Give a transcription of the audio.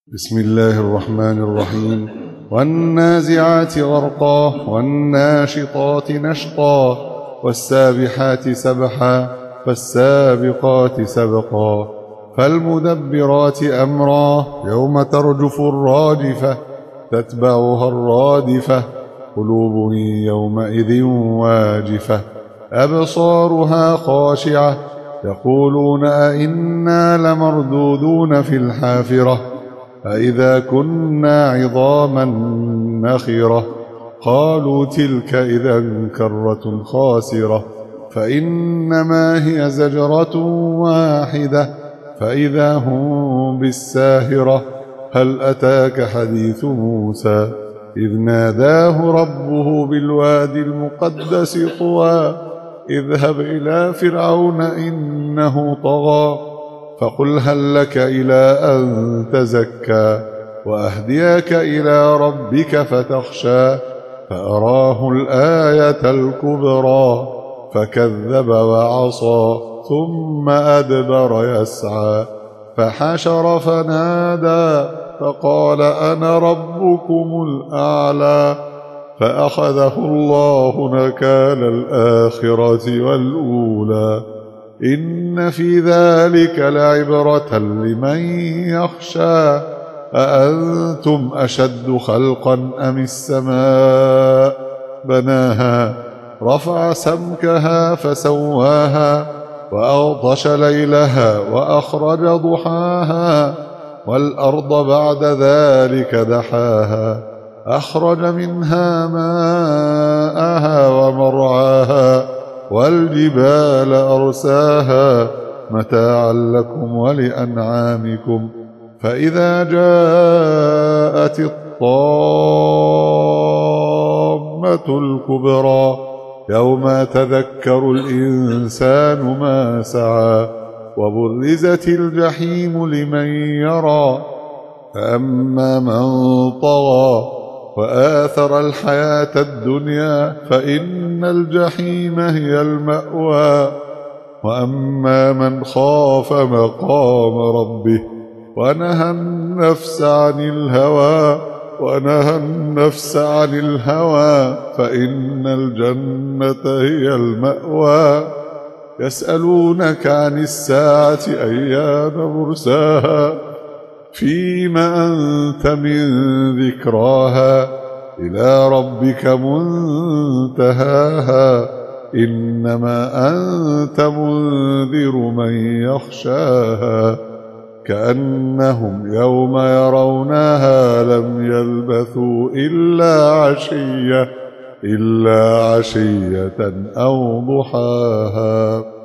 بسم الله الرحمن الرحيم. والنازعات غرقا والناشطات نشطا والسابحات سبحا فالسابقات سبقا فالمدبرات أمرا يوم ترجف الراجفة تتبعها الرادفة قلوب يومئذ واجفة أبصارها خاشعة يقولون أئنا لمردودون في الحافرة أإذا كنا عظاما نخرة قالوا تلك إذا كرة خاسرة فإنما هي زجرة واحدة فإذا هم بالساهرة هل أتاك حديث موسى إذ ناداه ربه بالوادي المقدس طوى اذهب إلى فرعون إنه طغى فقل هل لك إلى أن تزكى وأهديك إلى ربك فتخشى فأراه الآية الكبرى فكذب وعصى ثم أدبر يسعى فحشر فنادى فقال أنا ربكم الأعلى فأخذه الله نكال الآخرة والأولى إن في ذلك لعبرة لمن يخشى أأنتم أشد خلقا أم السماء بناها رفع سمكها فسواها وأغطش ليلها وأخرج ضحاها والأرض بعد ذلك دحاها أخرج منها ماءها ومرعاها والجبال أرساها متاعا لكم ولأنعامكم فإذا جاءت الطامة الكبرى يوم تذكر الإنسان ما سعى وبرزت الجحيم لمن يرى فأما من طغى وآثر الحياة الدنيا فإن الجحيم هي المأوى وأما من خاف مقام ربه ونهى النفس عن الهوى فإن الجنة هي المأوى يسألونك عن الساعة أيان مرساها فيم أنت من ذكراها إلى ربك منتهاها إنما أنت منذر من يخشاها كأنهم يوم يرونها لم يلبثوا إلا عشية أو ضحاها.